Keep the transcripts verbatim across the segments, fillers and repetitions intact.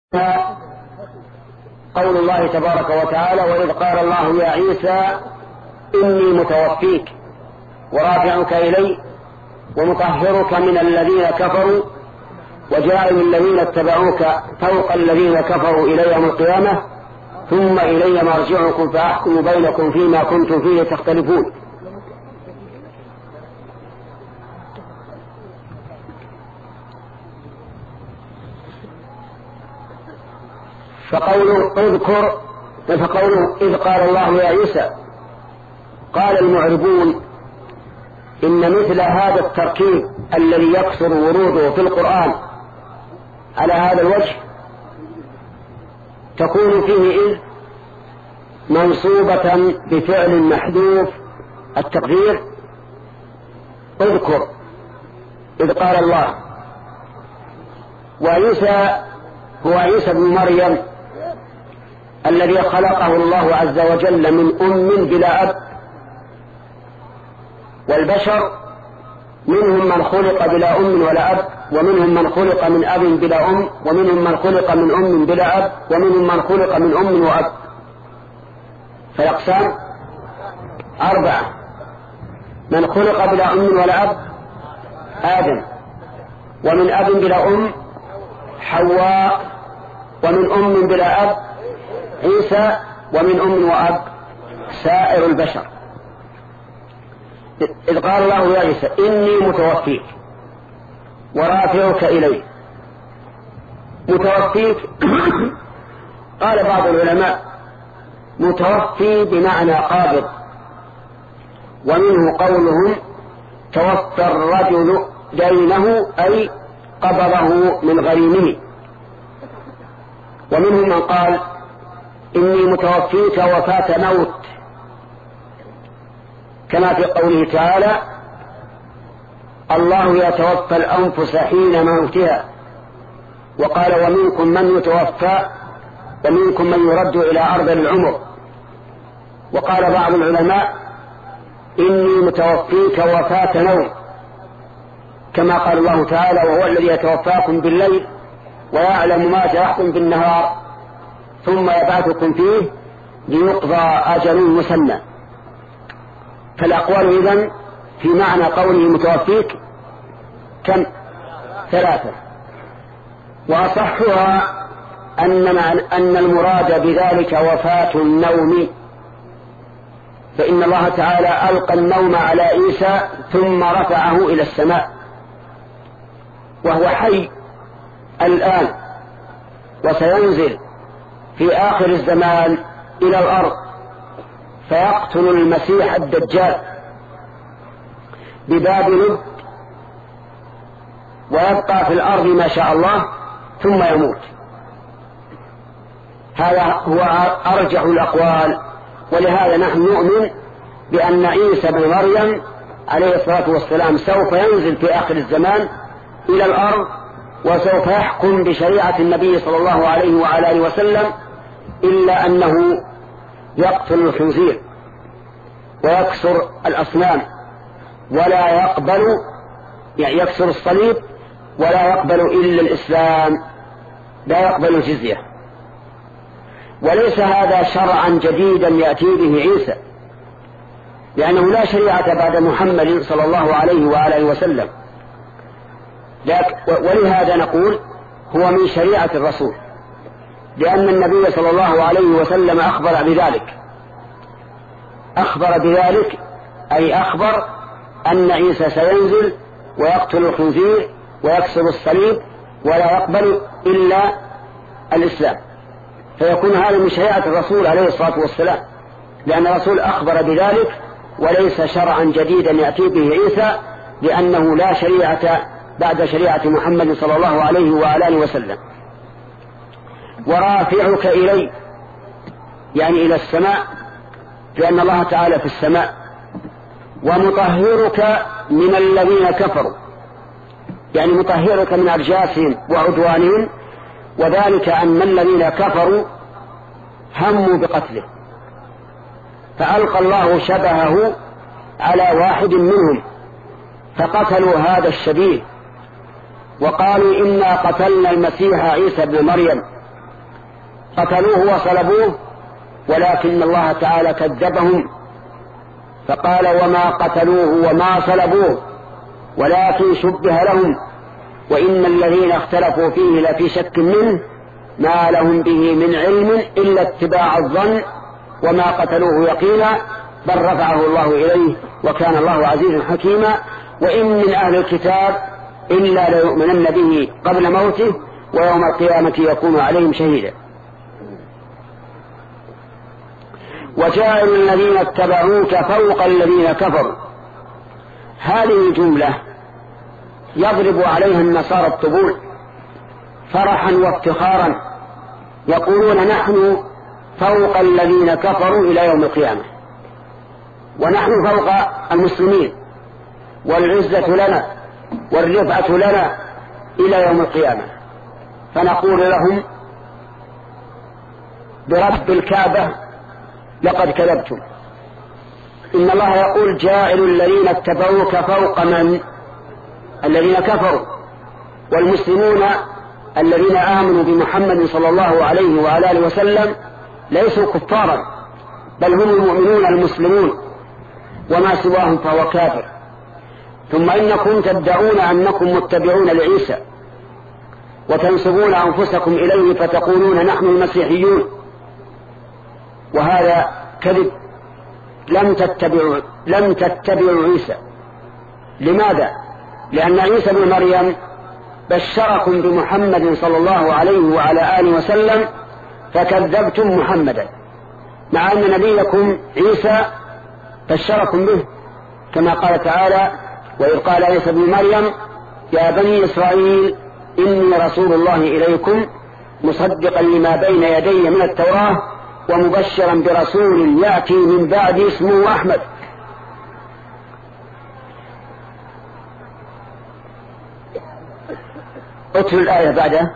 قول الله تبارك وتعالى: وإذ قال الله يا عيسى إني متوفيك ورافعك إلي ومطهرك من الذين كفروا وجاعل الذين اتبعوك فوق الذين كفروا إلى يوم القيامة ثم إلي مرجعكم فأحكم بينكم فيما كنتم فيه تختلفون. فقوله اذكر فقوله إذ قال الله يا عيسى، قال المعربون إن مثل هذا التركيب الذي يكثر وروده في القرآن على هذا الوجه تكون فيه إذ منصوبة بفعل محذوف التقدير اذكر إذ قال الله. وعيسى هو عيسى بن مريم الذي خلقه الله عز وجل من أم بلا أب، والبشر منهم من خلق بلا أم ولا أب، ومنهم من خلق من أب بلا أم، ومنهم من خلق من أم بلا أب، ومنهم من خلق من أم وأب. فالأقسام أربعة: من خلق بلا أم ولا أب آدم، ومن أب بلا أم حواء، ومن أم بلا أب عيسى، ومن أم وأب سائر البشر. إذ قال الله يا عيسى إني متوفيك ورافعك إلي. متوفيك قال بعض العلماء متوفي بمعنى قابض، ومنه قولهم توفى الرجل دينه أي قبضه من غريمه. ومنهم من قال إني متوفيك وفاة موت، كما في قوله تعالى: الله يتوفى الأنفس حين موتها. وقال: ومنكم من يتوفى ومنكم من يرد إلى أرض العمر. وقال بعض العلماء إني متوفيك وفاة نوم، كما قال الله تعالى: وهو الذي يتوفاكم بالليل ويعلم ما جرحتم بالنهار ثم يبعثكم فيه ليقضى أجل مسمى. فالأقوال إذن في معنى قوله متوفيك كم؟ ثلاثة. وأصحها أن, أن المراد بذلك وفاة النوم، فإن الله تعالى ألقى النوم على عيسى ثم رفعه إلى السماء، وهو حي الآن، وسينزل في آخر الزمان إلى الأرض فيقتل المسيح الدجال بباب لد، ويبقى في الأرض ما شاء الله ثم يموت. هذا هو أرجح الأقوال، ولهذا نحن نؤمن بأن عيسى بن مريم عليه الصلاة والسلام سوف ينزل في آخر الزمان إلى الأرض، وسوف يحكم بشريعة النبي صلى الله عليه وعلى آله وسلم، إلا أنه يقتل الخنزير ويكسر الأصنام ولا يقبل، يعني يكسر الصليب ولا يقبل إلا الإسلام، لا يقبل الجزية. وليس هذا شرعا جديدا يأتي به عيسى، لأنه لا شريعة بعد محمد صلى الله عليه وعلى آله وسلم، ولهذا نقول هو من شريعة الرسول، لأن النبي صلى الله عليه وسلم أخبر بذلك أخبر بذلك أي أخبر أن عيسى سينزل ويقتل الخنزير ويكسر الصليب ولا يقبل إلا الإسلام، فيكون هذا من شريعة الرسول عليه الصلاة والسلام، لأن الرسول أخبر بذلك وليس شرعا جديدا يأتي به عيسى، لأنه لا شريعة بعد شريعة محمد صلى الله عليه وعلى آله وسلم. ورافعك إلي يعني إلى السماء، لأن الله تعالى في السماء. ومطهرك من الذين كفروا، يعني مطهرك من أرجاسهم وعدوانهم، وذلك أن الذين كفروا هموا بقتله، فألقى الله شبهه على واحد منهم فقتلوا هذا الشبيه، وقالوا إنا قتلنا المسيح عيسى بن مريم قتلوه وصلبوه، ولكن الله تعالى كذبهم فقال وما قتلوه وما صلبوه ولكن شبه لهم وإن الذين اختلفوا فيه لفي شك منه ما لهم به من علم إلا اتباع الظن وما قتلوه يقينا بل رفعه الله إليه وكان الله عزيزا حكيما. وإن من أهل الكتاب إلا ليؤمنن به قبل موته ويوم القيامة يكون عليهم شهيدا. وجاعل الذين اتبعوك فوق الذين كفروا، هذه الجملة يضرب عليها النصارى الطبول فرحا وافتخارا، يقولون نحن فوق الذين كفروا إلى يوم القيامة، ونحن فوق المسلمين، والعزة لنا والرفعة لنا إلى يوم القيامة. فنقول لهم برب الكعبة لقد كذبتم. إن الله يقول جاعل الذين اتبعوك فوق من الذين كفروا، والمسلمون الذين آمنوا بمحمد صلى الله عليه وعلى آله وسلم ليسوا كفارا بل هم المؤمنون المسلمون، وما سواهم فهو كافر. ثم إنكم تدعون أنكم متبعون لعيسى وتنسبون أنفسكم إليه فتقولون نحن المسيحيون، وهذا كذب. لم تتبعوا لم تتبعوا عيسى. لماذا؟ لأن عيسى بن مريم بشركم بمحمد صلى الله عليه وعلى آله وسلم فكذبتم محمدا، مع أن نبيكم عيسى بشركم به، كما قال تعالى وإذ قال عيسى بن مريم يا بني إسرائيل إني رسول الله إليكم مصدقا لما بين يدي من التوراة ومبشرا برسول يأتي من بعد اسمه أحمد. اتلو الآية بعده.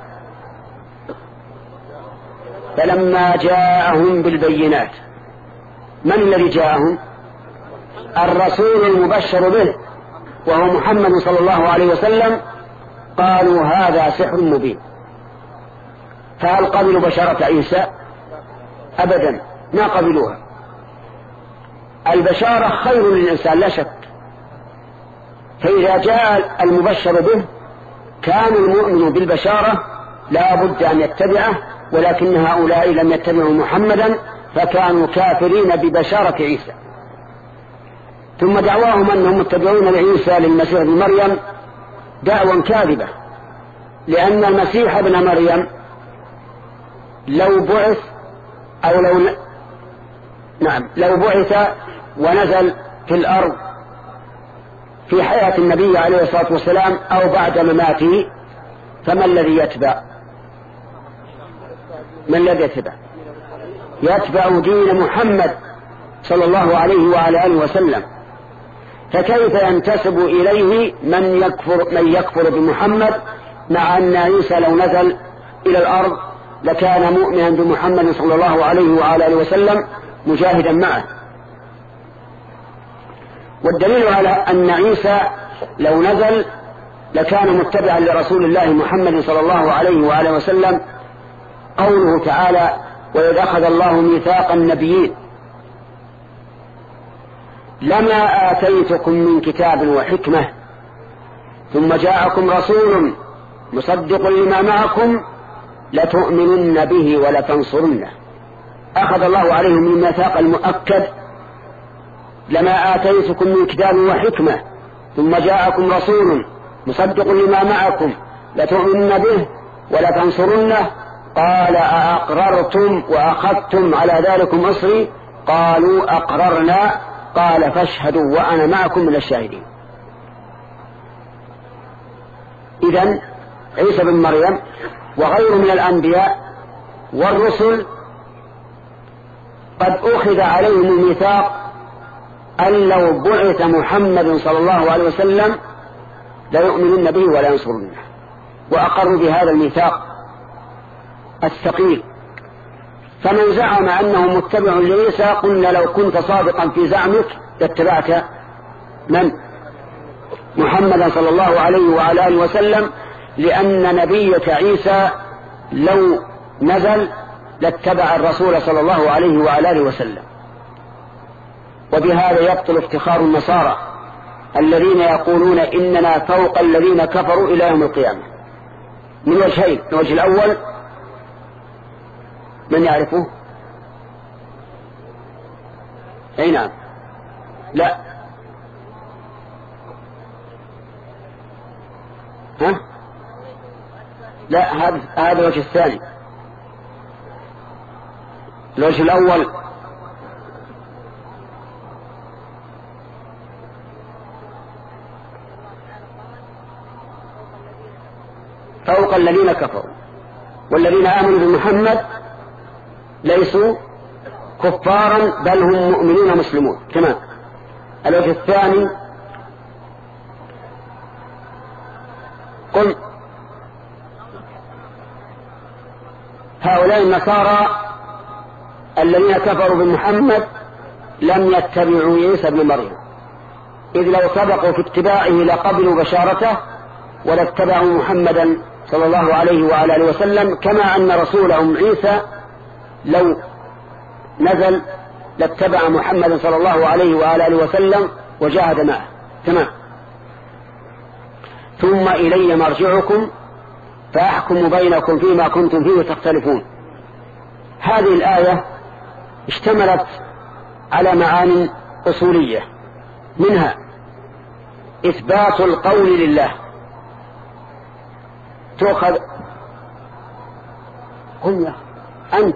فلما جاءهم بالبينات، من الذي جاءهم؟ الرسول المبشر به وهو محمد صلى الله عليه وسلم. قالوا هذا سحر مبين. فهل قبلوا بشارة عيسى؟ أبدا، ما قبلوها. البشارة خير للإنسان لا شك، فإذا جاء المبشر به كان المؤمن بالبشارة لا بد أن يتبعه، ولكن هؤلاء لم يتبعوا محمدا فكانوا كافرين ببشارة عيسى. ثم دعواهم أنهم متبعون لعيسى للمسيح ابن مريم دعوى كاذبة، لأن المسيح ابن مريم لو بعث أو لو ن... نعم لو بعث ونزل في الأرض في حياة النبي عليه الصلاة والسلام أو بعد مماته فما الذي يتبع؟ من الذي يتبع؟ يتبع دين محمد صلى الله عليه وعلى آله وسلم. فكيف ينتسب إليه من يكفر, من يكفر بمحمد، مع أن عيسى لو نزل إلى الأرض لكان مؤمنا بمحمد صلى الله عليه وعلى آله وسلم مجاهدا معه. والدليل على أن عيسى لو نزل لكان متبعا لرسول الله محمد صلى الله عليه وعلى آله وسلم قوله تعالى وإذ أخذ الله ميثاق النبيين لما آتيتكم من كتاب وحكمة ثم جاءكم رسول مصدق لما معكم لتؤمنن به ولتنصرنه. أخذ الله عليهم من الميثاق المؤكد لما آتيتكم من كتاب وحكمة ثم جاءكم رسول مصدق لما معكم لتؤمنن به ولتنصرنه. قال أأقررتم وأخذتم على ذلكم إصري؟ قالوا أقررنا. قال فاشهدوا وأنا معكم من الشاهدين. إذن عيسى بن مريم وغيره من الأنبياء والرسل قد أخذ عليهم الميثاق أن لو بعث محمد صلى الله عليه وسلم لا يؤمنون به ولا ينصرونه، وأقروا بهذا الميثاق الثقيل. فمن زعم أنه متبع لعيسى قلنا لو كنت صادقا في زعمك لاتبعت من؟ محمدا صلى الله عليه وعلى آله وسلم، لأن نبيك عيسى لو نزل لاتبع الرسول صلى الله عليه وعلى آله وسلم. وبهذا يبطل افتخار النصارى الذين يقولون إننا فوق الذين كفروا إلى يوم القيامة من وجهين. الوجه الأول من يعرفه؟ أي نعم. لا ها؟ لا هذا هذا الوجه الثاني. الوجه الأول فوق الذين كفروا والذين آمنوا بمحمد ليسوا كفارا بل هم مؤمنون مسلمون. تمام. الوجه الثاني قل هؤلاء النصارى الذين كفروا بمحمد لم يتبعوا عيسى ابن مريم، إذ لو سبقوا في اتباعه لقبلوا بشارته ولاتبعوا محمدا صلى الله عليه وعلى آله وسلم، كما أن رسولهم عيسى لو نزل لاتبع محمدا صلى الله عليه وعلى آله وسلم وجاهد معه. تمام. ثم إلي مرجعكم فأحكم بينكم فيما كنتم فيه تختلفون. هذه الآية اشتملت على معان أصولية، منها إثبات القول لله. تؤخذ قل يا أنت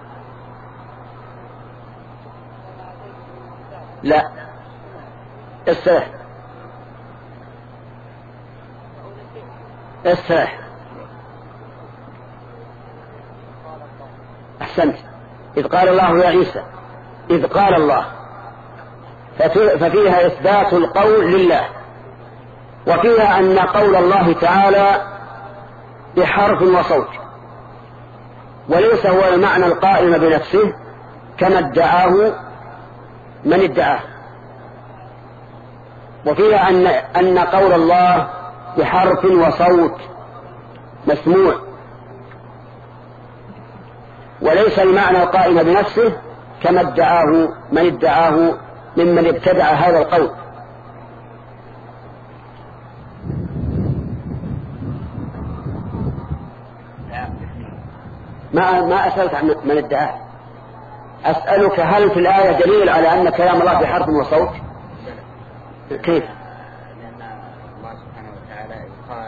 لا استرح استرح أحسنت. إذ قال الله يا عيسى، إذ قال الله، ففيها إثبات القول لله، وفيها أن قول الله تعالى بحرف وصوت، وليس هو المعنى القائم بنفسه كما ادعاه من ادعاه. وفيها أن, أن قول الله بحرف وصوت مسموع، وليس المعنى القائم بنفسه كما ادعاه من ادعاه ممن ابتدع هذا القول. ما ما أسألك عن من ادعاه، أسألك هل في الآية دليل على أن كلام الله بحرف وصوت؟ كيف؟ لأن الله سبحانه وتعالى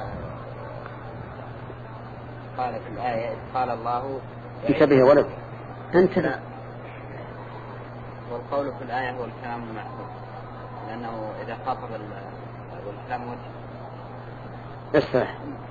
قال في الآية قال الله بشبه ولد أنت لا. والقول في الآية هو الكلام المعقول، لأنه إذا خاطب الكلام وجه يسترح.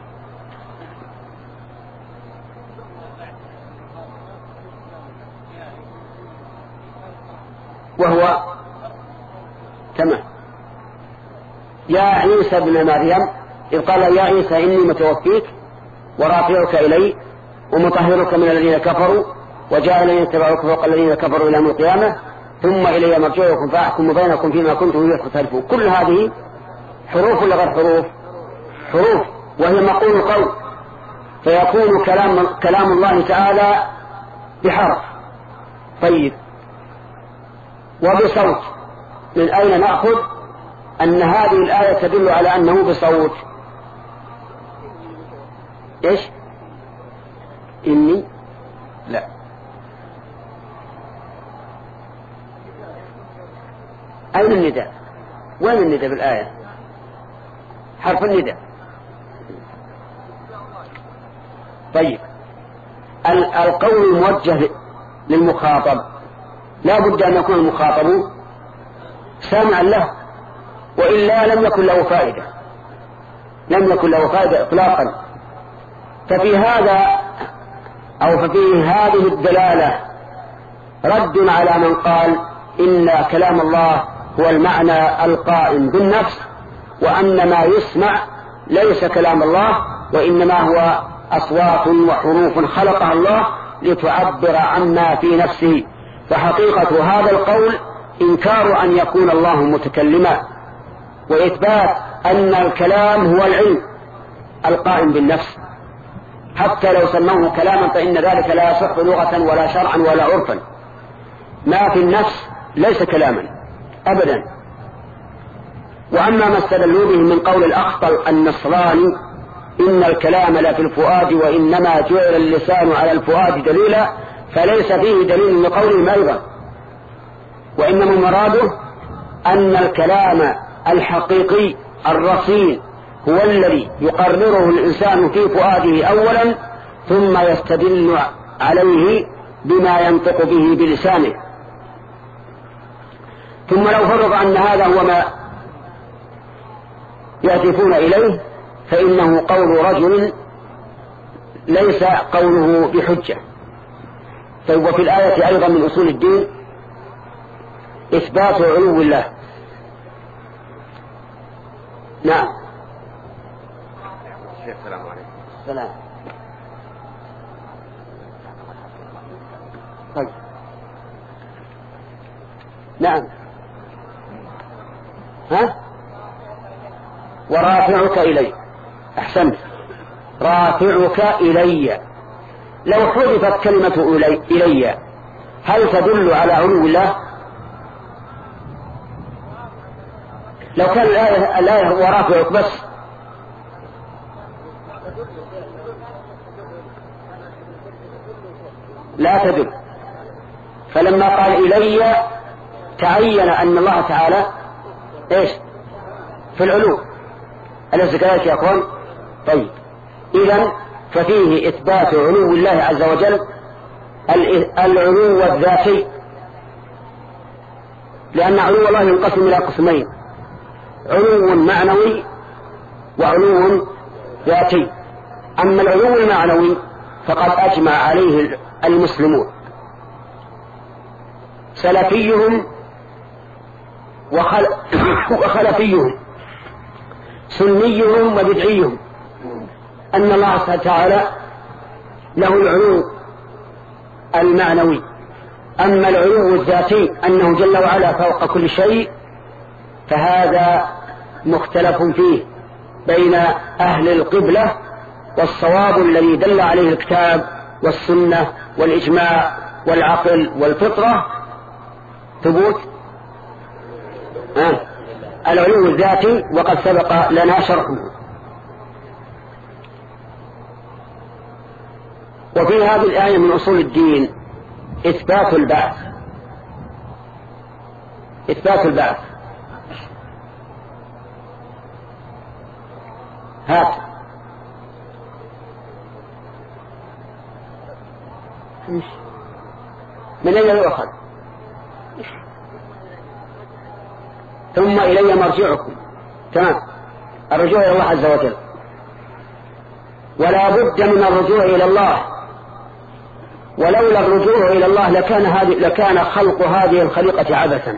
وهو تمام. يا عيسى ابن مريم إذ قال يا عيسى إني متوفيك ورافعك إلي ومطهرك من الذين كفروا وجاء الذين اتبعوك فوق الذين كفروا إلى يوم القيامة ثم إلي مرجعكم فأحكم بينكم فيما كنتم فيه تختلفون. كل هذه حروف ولا غير حروف؟ حروف، وهي مقول القول، فيكون كلام, كلام الله تعالى بحرف. طيب، وبصوت، من أين نأخذ أن هذه الآية تدل على أنه بصوت؟ إيش؟ إني لا أين النداء؟ وين النداء بالآية؟ حرف النداء. طيب، القول الموجه للمخاطب لا بد أن يكون المخاطب سامعا له، وإلا لم يكن له فائدة، لم يكن له فائدة إطلاقا. ففي هذا أو ففي هذه الدلالة رد على من قال إن كلام الله هو المعنى القائم بالنفس، وأن ما يسمع ليس كلام الله وإنما هو أصوات وحروف خلقها الله لتعبر عما في نفسه. فحقيقة هذا القول إنكار أن يكون الله متكلما، وإثبات أن الكلام هو العلم القائم بالنفس. حتى لو سموه كلاما فإن ذلك لا يصح لغة ولا شرعا ولا عرفا. ما في النفس ليس كلاما أبدا. وأما ما استدلوا به من قول الأخطل النصراني إن الكلام لا في الفؤاد وإنما جعل اللسان على الفؤاد دليلا، فليس فيه دليل لقولهم أيضا، وإنما مراده أن الكلام الحقيقي الرصين هو الذي يقرره الإنسان في فؤاده أولا ثم يستدل عليه بما ينطق به بلسانه. ثم لو فرض أن هذا هو ما يهدفون إليه فإنه قول رجل ليس قوله بحجة. طيب، وفي الآية أيضا من أصول الدين إثبات علو الله. نعم. السلام عليكم. السلام. طيب. نعم. ها؟ ورافعك إلي. أحسنت. رافعك إلي. لو حذفت كلمة إلي, إلي هل تدل على علو الله؟ لو كان الآية, الآية ورافعك بس لا تدل. فلما قال إلي تعين أن الله تعالى إيش في العلو، أليس كذلك يا أخوان؟ طيب، إذن ففيه إثبات علو الله عز وجل العلو الذاتي، لأن علو الله ينقسم إلى قسمين: علو معنوي وعلو ذاتي. أما العلو المعنوي فقد أجمع عليه المسلمون سلفيهم وخل... وخلفيهم، سنيهم وبدعيهم، أن الله تعالى له العلو المعنوي. أما العلو الذاتي أنه جل وعلا فوق كل شيء فهذا مختلف فيه بين أهل القبلة، والصواب الذي دل عليه الكتاب والسنة والإجماع والعقل والفطرة ثبوت آه. العلو الذاتي، وقد سبق لنا شرحه. وفي هذه الآية من أصول الدين إثبات البعث. إثبات البعث هات من أين يؤخذ؟ ثم إلي مرجعكم. تمام، الرجوع إلى الله عز وجل. ولا بد من الرجوع إلى الله، ولولا الرجوع إلى الله لكان, هذه لكان خلق هذه الخليقة عبثا.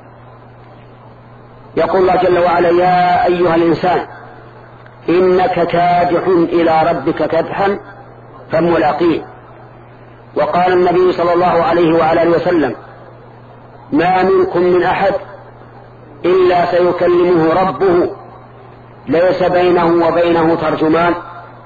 يقول الله جل وعلا: يا أيها الإنسان إنك كادح إلى ربك كدحا فملاقيه. وقال النبي صلى الله عليه وعلى آله وسلم: ما منكم من أحد إلا سيكلمه ربه ليس بينه وبينه ترجمان،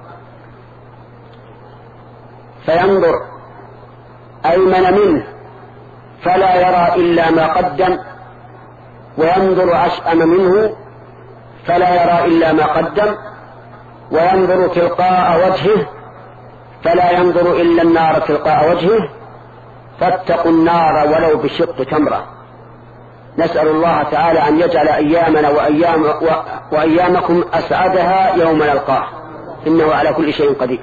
فينظر أيمن منه فلا يرى إلا ما قدم، وينظر أشأم منه فلا يرى إلا ما قدم، وينظر تلقاء وجهه فلا ينظر إلا النار تلقاء وجهه، فاتقوا النار ولو بشق تمرة. نسأل الله تعالى أن يجعل أيامنا وأيام وأيامكم أسعدها يوم نلقاه، إنه على كل شيء قدير.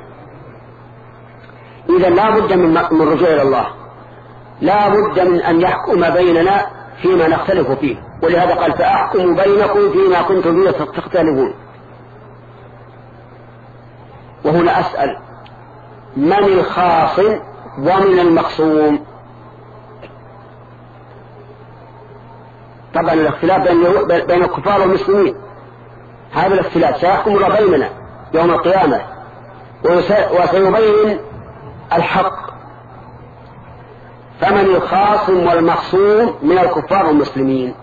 إذا لا بد من الرجوع إلى الله، لا بد من أن يحكم بيننا فيما نختلف فيه، ولهذا قال: فأحكم بينكم فيما كنتم فيه تختلفون. وهنا أسأل: من الخاصم ومن المخصوم؟ طبعا الاختلاف بين الكفار والمسلمين، هذا الاختلاف سيحكم الله بيننا يوم القيامة وسيبين الحق. فمن الخاصم والمخصوم من الكفار والمسلمين؟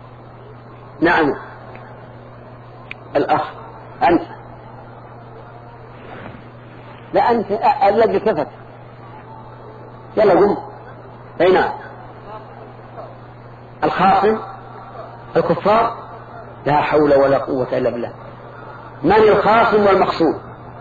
نعم، الأخ أنت. لا أنت الذي كفت. يلا قم. أي نعم. الخاصم الكفار. لا حول ولا قوة إلا بالله. من الخاصم والمخصوم؟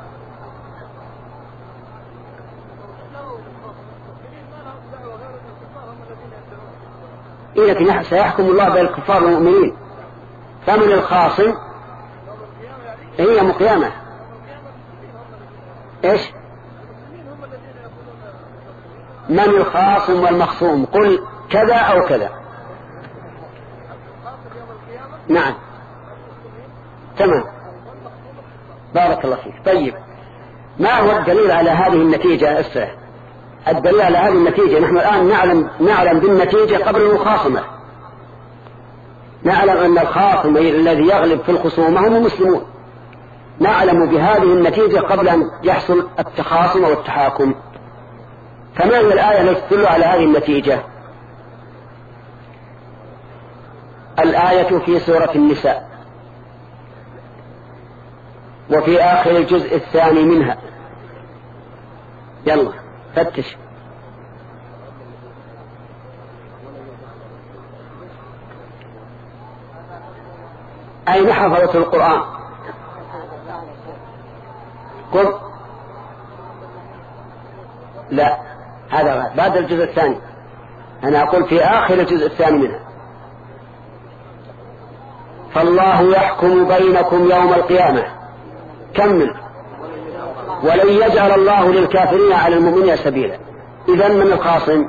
إيه لكن سيحكم الله بين الكفار والمؤمنين. فمن الخاصم؟ هي يوم القيامة. إيش؟ من الخاصم والمخصوم؟ قل كذا أو كذا. نعم تمام. بارك الله فيك. طيب ما هو الدليل على هذه النتيجة؟ السه الدليل على هذه النتيجة نحن الآن نعلم نعلم بالنتيجة قبل المخاصمة. نعلم أن الخاصم الذي يغلب في الخصومة هم المسلمون. نعلم بهذه النتيجة قبل أن يحصل التخاصم والتحاكم. فما هي الآية التي تدل على هذه النتيجة؟ الآية في سورة النساء وفي آخر الجزء الثاني منها. يلا فتش. أين حفظت القرآن؟ قل لا هذا بعد الجزء الثاني. أنا أقول في آخر الجزء الثاني منها. فالله يحكم بينكم يوم القيامة. كمل. ولن يجعل الله للكافرين على المؤمنين سبيلا. إذن من الخاصم؟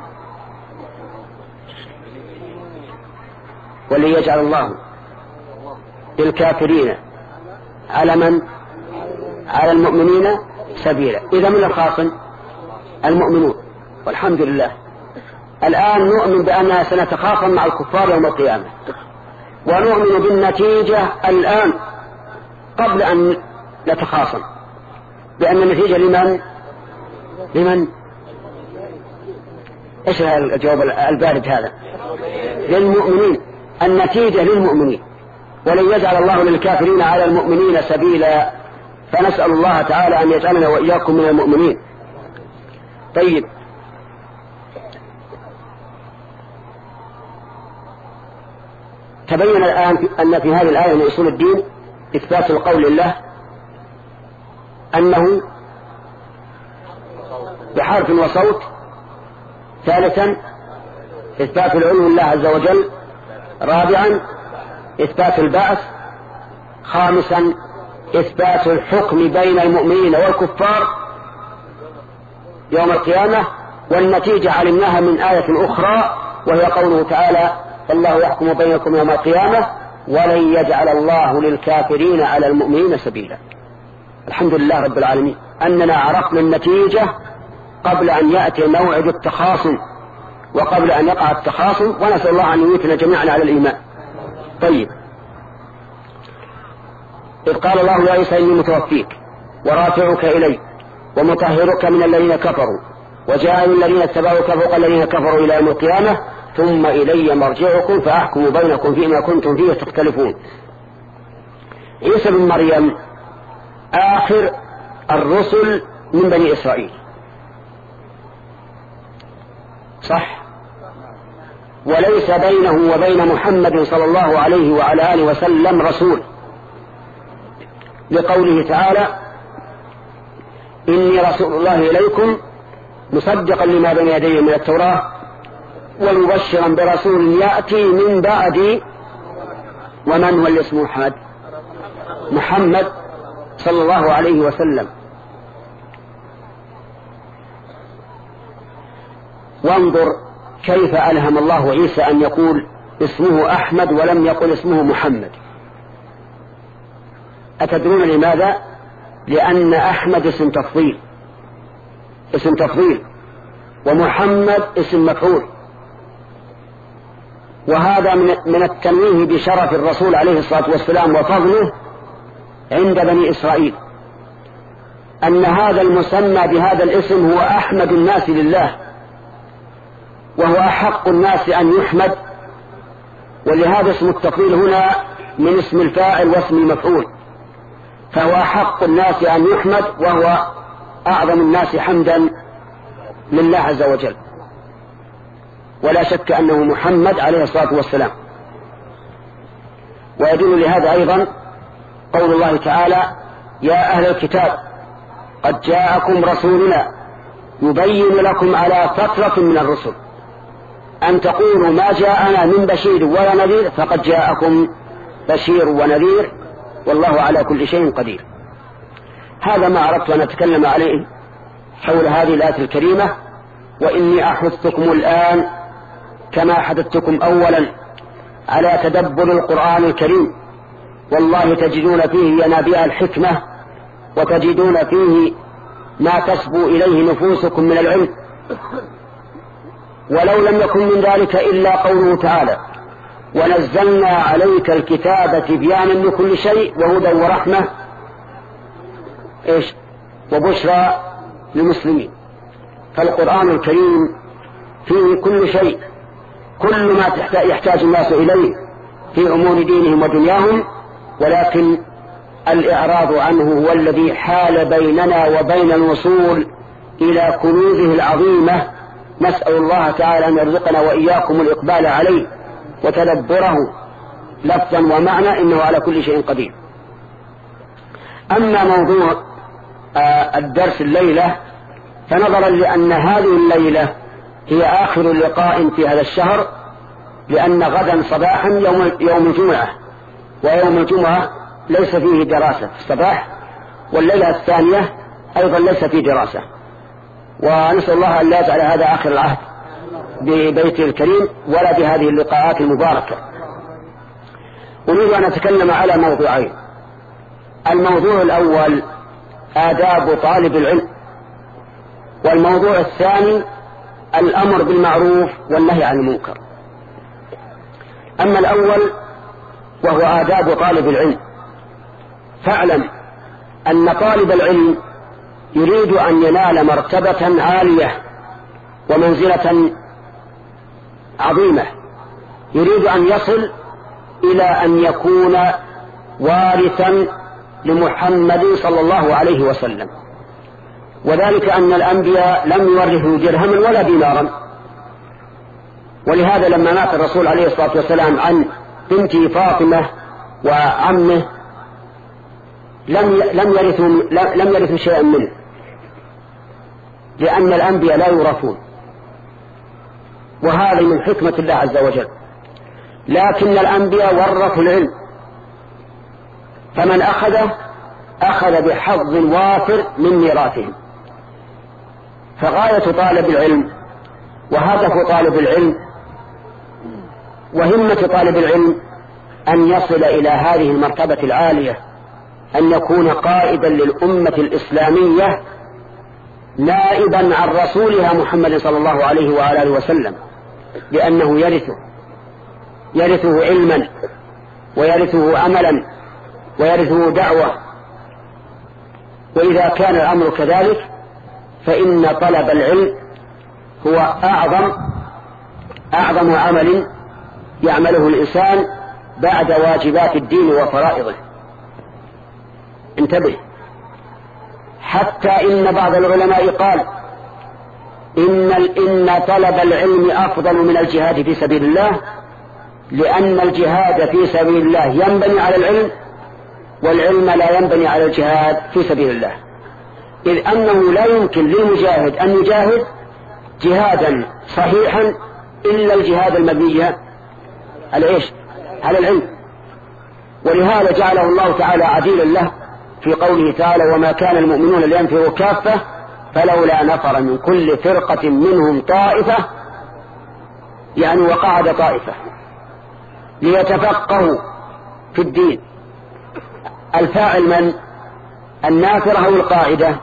ولن يجعل الله للكافرين على من؟ على المؤمنين سبيلا. إذا من الخاصم؟ المؤمنون. والحمد لله الآن نؤمن بأننا سنتخاصم مع الكفار يوم القيامة، ونؤمن بالنتيجة الآن قبل أن نتخاصم، بأن النتيجة لمن؟ لمن؟ إيش الجواب البارد هذا؟ للمؤمنين. النتيجة للمؤمنين. ولن يجعل الله للكافرين على المؤمنين سبيلا. فنسأل الله تعالى أن يجعلنا وإياكم من المؤمنين. طيب تبين الآن أن في هذه الآية من أصول الدين إثبات القول لله أنه بحرف وصوت. ثالثا إثبات العلو لله عز وجل. رابعا إثبات البعث. خامسا إثبات الحكم بين المؤمنين والكفار يوم القيامة. والنتيجة علمناها من آية أخرى وهي قوله تعالى فالله يحكم بينكم يوم القيامة ولن يجعل الله للكافرين على المؤمنين سبيلا. الحمد لله رب العالمين أننا عرفنا النتيجة قبل أن يأتي موعد التخاصم وقبل أن يقع التخاصم، ونسأل الله أن يميتنا جميعا على الإيمان. طيب إذ قال الله يا عيسى إني متوفيك ورافعك إلي ومطهرك من الذين كفروا وجاء الذين اتبعوك فوق الذين كفروا إلى يوم القيامة ثم إلي مرجعكم فأحكم بينكم فيما كنتم فيه تختلفون. عيسى بن مريم آخر الرسل من بني إسرائيل، صح؟ وليس بينه وبين محمد صلى الله عليه وعلى آله وسلم رسول، لقوله تعالى إني رسول الله إليكم مصدقا لما بين يديه من التوراة ومبشرا برسول يأتي من بعدي. ومن هو اللي اسمه محمد؟ محمد صلى الله عليه وسلم. وانظر كيف ألهم الله عيسى أن يقول اسمه أحمد ولم يقل اسمه محمد. أتدرون لماذا؟ لأن أحمد اسم تفضيل اسم تفضيل ومحمد اسم مفعول، وهذا من التنويه بشرف الرسول عليه الصلاة والسلام وفضله عند بني إسرائيل، أن هذا المسمى بهذا الاسم هو أحمد الناس لله وهو أحق الناس أن يحمد، ولهذا اسم التفضيل هنا من اسم الفاعل واسم المفعول، فهو أحق الناس أن يحمد وهو أعظم الناس حمدا لله عز وجل، ولا شك أنه محمد عليه الصلاة والسلام. ويدل لهذا أيضا قول الله تعالى: يا أهل الكتاب قد جاءكم رسولنا يبين لكم على فترة من الرسل أن تقولوا ما جاءنا من بشير ولا نذير فقد جاءكم بشير ونذير والله على كل شيء قدير. هذا ما أردت أن أتكلم عليه حول هذه الآية الكريمة، وإني أحثكم الآن كما حدثتكم أولا على تدبر القرآن الكريم، والله تجدون فيه ينابيع الحكمة، وتجدون فيه ما تصبو إليه نفوسكم من العلم. ولو لم يكن من ذلك إلا قوله تعالى: ونزلنا عليك الكتاب تبيانا لكل شيء وهدى ورحمة إيش وبشرى للمسلمين. فالقرآن الكريم فيه كل شيء، كل ما يحتاج الناس إليه في أمور دينهم ودنياهم، ولكن الإعراض عنه هو الذي حال بيننا وبين الوصول إلى كنوزه العظيمة. نسأل الله تعالى أن يرزقنا وإياكم الإقبال عليه وتدبره لفظا ومعنى، إنه على كل شيء قدير. أما موضوع آه الدرس الليلة، فنظرا لأن هذه الليلة هي آخر لقاء في هذا الشهر، لأن غدا صباحا يوم, يوم الجمعة، ويوم الجمعة ليس فيه دراسة في الصباح، والليلة الثانية أيضا ليس فيه دراسة. ونسأل الله أن لا يجعل هذا آخر العهد ببيته الكريم ولا بهذه اللقاءات المباركة. أريد أن أتكلم على موضوعين. الموضوع الأول آداب طالب العلم، والموضوع الثاني الأمر بالمعروف والنهي عن المنكر. أما الأول وهو آداب طالب العلم، فاعلم أن طالب العلم يريد أن ينال مرتبة عالية ومنزلة عظيمة، يريد أن يصل إلى أن يكون وارثا لمحمد صلى الله عليه وسلم، وذلك أن الأنبياء لم يورثوا درهما ولا دينارا. ولهذا لما مات الرسول عليه الصلاة والسلام عن بنته فاطمة وعمه لم لم يرثوا لم يرثوا شيئا منه، لأن الأنبياء لا يورثون، وهذا من حكمة الله عز وجل. لكن الأنبياء ورثوا العلم، فمن أخذه أخذ بحظ وافر من ميراثهم. فغاية طالب العلم وهدف طالب العلم وهمة طالب العلم أن يصل إلى هذه المرتبة العالية، أن يكون قائدا للأمة الإسلامية نائبا عن رسولها محمد صلى الله عليه وآله وسلم، لأنه يرثه يرثه علما ويرثه عملا ويرثه دعوة. وإذا كان الأمر كذلك فإن طلب العلم هو أعظم أعظم عمل يعمله الإنسان بعد واجبات الدين وفرائضه. انتبه، حتى إن بعض العلماء قال إن, إن طلب العلم أفضل من الجهاد في سبيل الله، لأن الجهاد في سبيل الله ينبني على العلم، والعلم لا ينبني على الجهاد في سبيل الله، إذ أنه لا يمكن للمجاهد أن يجاهد جهادا صحيحا إلا الجهاد المبني على إيش؟ على العلم. ولهذا جعله الله تعالى عديلا له في قوله تعالى: وما كان المؤمنون لينفروا كافة فلولا نفر من كل فرقة منهم طائفة، يعني وقعد طائفة ليتفقهوا في الدين. الفاعل من؟ النافرة أو القاعدة؟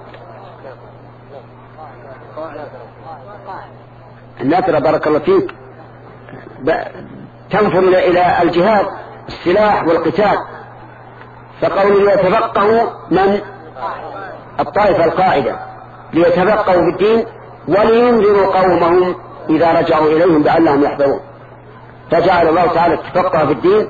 النافرة بارك الله فيك تنفر إلى الجهاد السلاح والقتال، فقول ليتفقهوا من؟ الطائفة القاعدة، ليتفقهوا في الدين ولينذروا قومهم إذا رجعوا إليهم لعلهم يحذرون. فجعل الله تعالى التفقه في الدين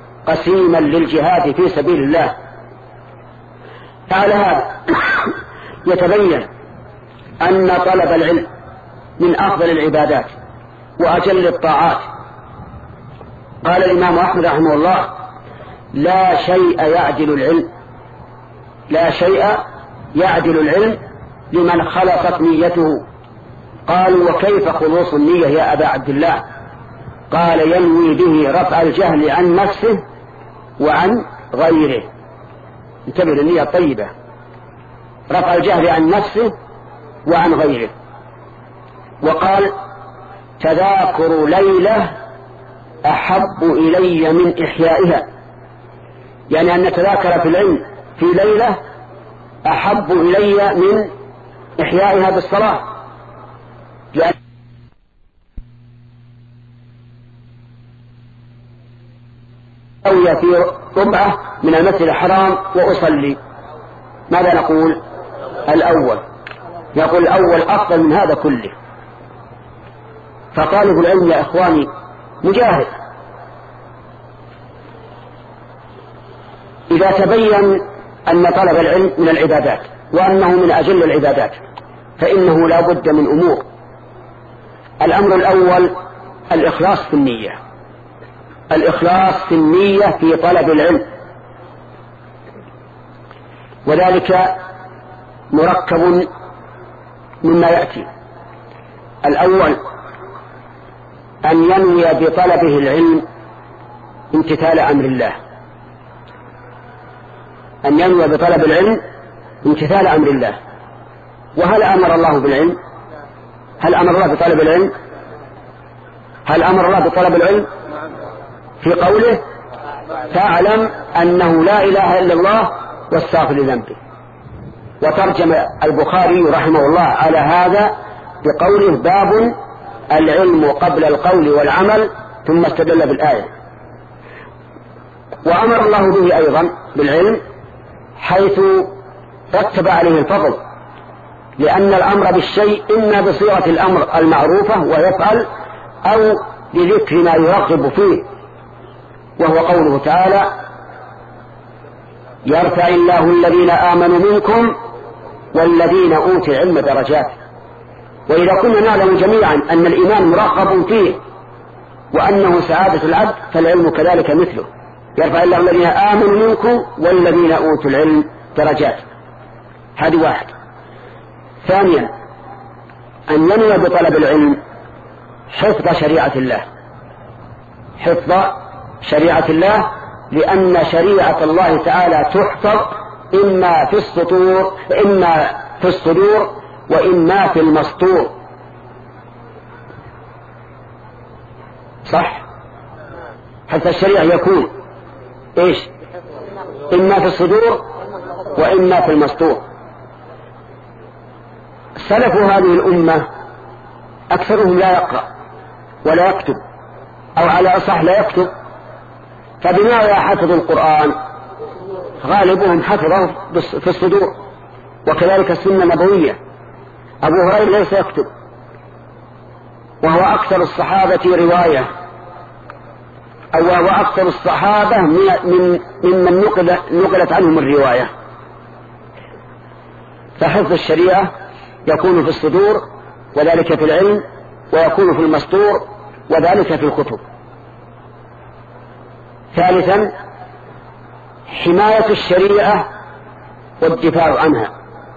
قسيما للجهاد في سبيل الله. فعلى هذا يتبين أن طلب العلم من أفضل العبادات وأجل الطاعات. قال الإمام أحمد رحمه الله: لا شيء يعدل العلم لا شيء يعدل العلم لمن خلصت نيته. قالوا: وكيف خلوص النية يا أبا عبد الله؟ قال: ينوي به رفع الجهل عن نفسه وعن غيره. انتبه للنية الطيبة، رفع الجهل عن نفسه وعن غيره. وقال: تذاكر ليلة أحب إلي من إحيائها، يعني أن نتذاكر في العلم في ليلة أحب إلي من إحيائها بالصلاة، لأن أوي في ربعة من المسجد الحرام وأصلي. ماذا نقول؟ الأول. يقول الأول أفضل من هذا كله. فطالب العلم يا إخواني مجاهد إذا تبين أن طلب العلم من العبادات وأنه من أجل العبادات فإنه لا بد من أمور. الأمر الأول الإخلاص في النية، الإخلاص في النية في طلب العلم، وذلك مركب مما يأتي. الأول أن ينوي بطلبه العلم امتثال أمر الله، أن ينوي بطلب العلم امتثال أمر الله. وهل أمر الله بالعلم؟ هل أمر الله بطلب العلم؟ هل أمر الله بطلب العلم؟ في قوله: فاعلم أنه لا إله إلا الله واستغفر لذنبه. وترجم البخاري رحمه الله على هذا بقوله: باب العلم قبل القول والعمل، ثم استدل بالآية. وأمر الله به أيضا بالعلم حيث رتب عليه الفضل، لأن الأمر بالشيء إما بصيغة الأمر المعروفة ويفعل، أو بذكر ما يرغب فيه، وهو قوله تعالى: يرفع الله الذين آمنوا منكم والذين أوتوا العلم درجات. وإذا كنا نعلم جميعا أن الإيمان مرغب فيه وأنه سعادة العبد، فالعلم كذلك مثله. يرفع الله الذين آمنوا منكم والذين أوتوا العلم درجات. هذه واحد. ثانيا أن ينوي بطلب العلم حفظ شريعة الله، حفظ شريعة الله، لأن شريعة الله تعالى تحفظ إما في السطور إما في الصدور وإما في المسطور. صح؟ حتى الشريعة يكون إيش؟ إما في الصدور وإما في المسطور. سلف هذه الأمة أكثرهم لا يقرأ ولا يكتب، أو على أصح لا يكتب، فبماذا حفظوا القرآن؟ غالبهم حفظه في الصدور. وكذلك السنة النبوية. أبو هريرة ليس يكتب، وهو أكثر الصحابة رواية، أو وهو أكثر الصحابة من ممن نقل نقلت عنهم الرواية. فحفظ الشريعة يكون في الصدور وذلك في العلم، ويكون في المسطور وذلك في الكتب. ثالثا حماية الشريعة والدفاع عنها،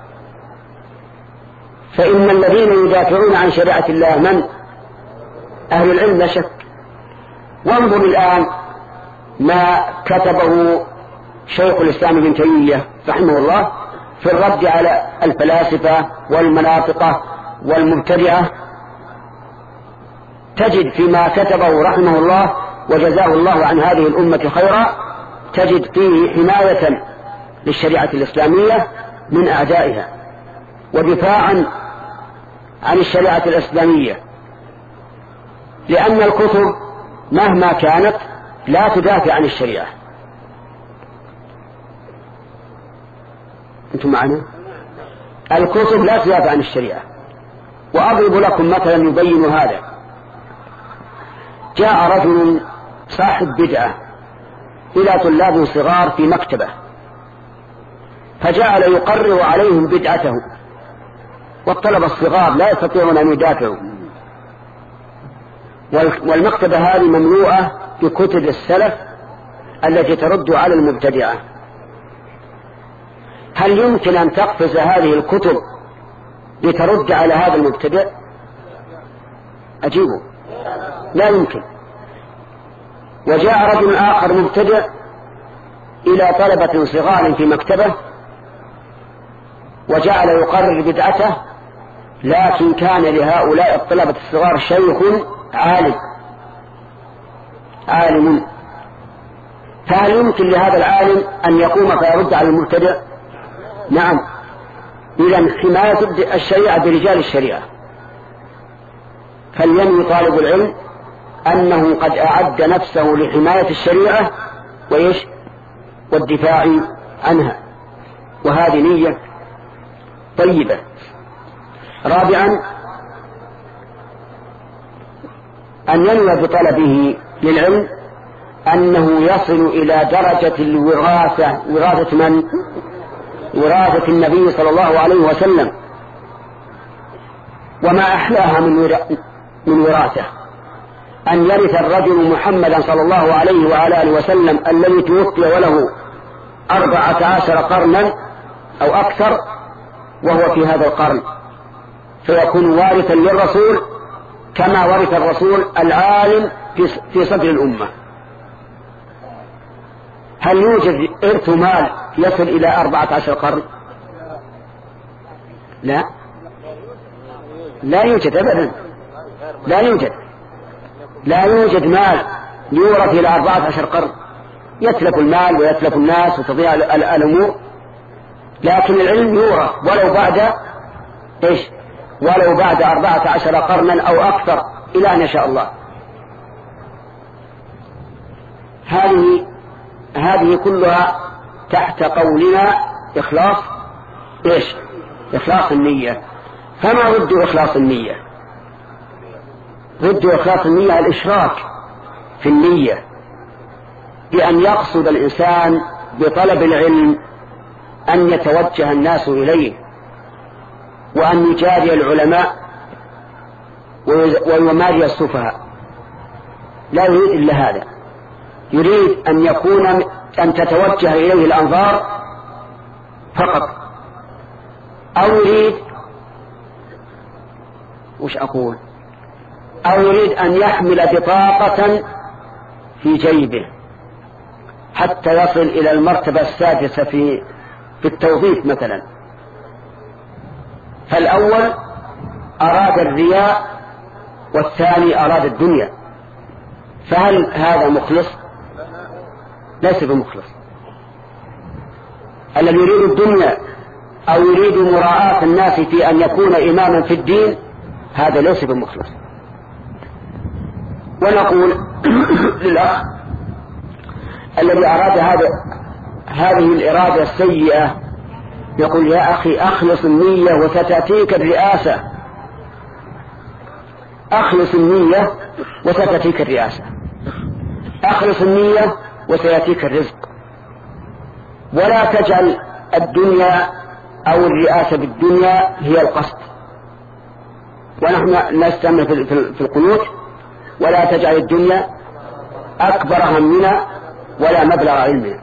فإن الذين يدافعون عن شريعة الله من؟ أهل العلم لا شك. وانظر الآن ما كتبه شيخ الإسلام ابن تيمية رحمه الله في الرد على الفلاسفة والمناطقة والمبتدعة. تجد فيما كتبه رحمه الله وجزاه الله عن هذه الأمة خيرا، تجد فيه حماية للشريعة الإسلامية من أعدائها، ودفاعا عن الشريعة الإسلامية، لأن الكتب مهما كانت لا تدافع عن الشريعة. أنتم معنا؟ الكتب لا تدافع عن الشريعة. وأضرب لكم مثلا يبين هذا. جاء رجل صاحب بدعة إلى طلاب صغار في مكتبة، فجعل يقرر عليهم بدعته، والطلبة الصغار لا يستطيعون أن يدافعوا. والمكتبة هذه مملوءة بكتب السلف التي ترد على المبتدعة. هل يمكن أن تقفز هذه الكتب لترد على هذا المبتدع؟ أجيبه لا يمكن. وجاء رجل آخر مبتدع إلى طلبة صغار في مكتبه وجعل يقرر بدعته، لكن كان لهؤلاء الطلبة الصغار شيخ عالم عالم فهل يمكن لهذا العالم أن يقوم فيرد على المبتدع؟ نعم. إذن حماية الشريعة برجال الشريعة. فلينوي طالب العلم أنه قد أعد نفسه لحماية الشريعة وإيش والدفاع عنها، وهذه نية طيبة. رابعا أن ينوي بطلبه للعلم أنه يصل إلى درجة الوراثة. وراثة من؟ وراثة النبي صلى الله عليه وسلم. وما أحلاها من وراثة أن يرث الرجل محمدا صلى الله عليه وعلى آله وسلم الذي توفي وله أربعة عشر قرنا أو أكثر وهو في هذا القرن، فيكون وارثا للرسول كما ورث الرسول العالم في صدر الأمة. هل يوجد إرث مال يصل إلى أربعة عشر قرن؟ لا لا يوجد أبدا. لا يوجد لا يوجد مال يورث إلى أربعة عشر قرن. يتلف المال ويتلف الناس وتضيع الأمور، لكن العلم يورث ولو بعد إيش ولو بعد أربعة عشر قرنا أو أكثر إلى أن يشاء الله. هذه هذه كلها تحت قولنا إخلاص إيش إخلاص النية. فما ضد إخلاص النية؟ ضد إخلاص النية الإشراك في النية، بأن يقصد الإنسان بطلب العلم أن يتوجه الناس إليه وأن يجاري العلماء ويماري السفهاء. لا يريد إلا هذا. يريد أن يكون أن تتوجه إليه الأنظار فقط، أو يريد وش أقول أو يريد أن يحمل بطاقة في جيبه حتى يصل إلى المرتبة السادسة في في التوظيف مثلا. فالأول أراد الرياء والثاني أراد الدنيا، فهل هذا مخلص؟ ليس بمخلص. الذي يريد الدنيا أو يريد مراعاة الناس في أن يكون إماما في الدين هذا ليس بمخلص. ونقول للأخ الذي أراد هذا هذه الإرادة السيئة، يقول يا أخي أخلص النية وستأتيك الرئاسة. أخلص النية وستأتيك الرئاسة. أخلص النية وسيأتيك الرزق. ولا تجعل الدنيا أو الرئاسة بالدنيا هي القصد. ونحن نستمر في القنوت ولا تجعل الدنيا أكبر همنا ولا مبلغ علمنا.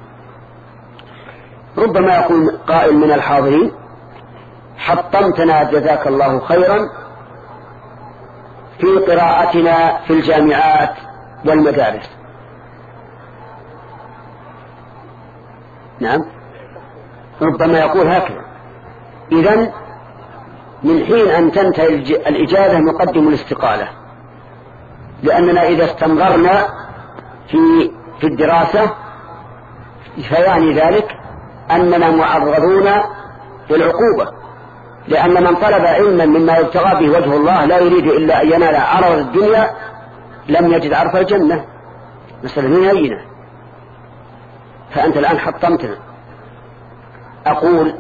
ربما يقول قائل من الحاضرين حطمتنا جزاك الله خيرا في قراءتنا في الجامعات والمدارس. نعم، ربما يقول هكذا. إذن من حين أن تنتهي الإجازة نقدم الاستقالة، لأننا إذا استمررنا في في الدراسة فيعني ذلك أننا معرضون للعقوبة، لأن من طلب علما مما يبتغى به وجه الله لا يريد إلا أن ينال عرض الدنيا لم يجد عرف الجنة. مثلا من هينة. فأنت الآن حطمتنا. أقول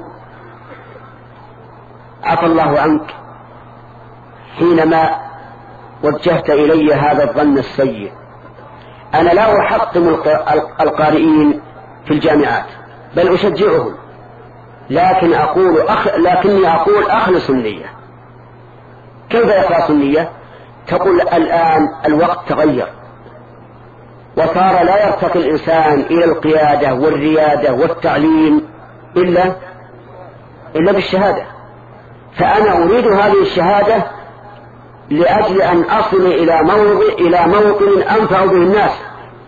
عفى الله عنك حينما وجهت إلي هذا الظن السيء. أنا لا أحطم القارئين في الجامعات، بل أشجعهم لكن أقول أخ... لكني أقول أخلص النية. كيف إخلاص النية؟ تقول الآن الوقت تغير وصار لا يرتقي الإنسان إلى القيادة والريادة والتعليم إلا إلا بالشهادة، فأنا أريد هذه الشهادة لأجل أن أصل إلى موضع إلى موطن أنفع به الناس.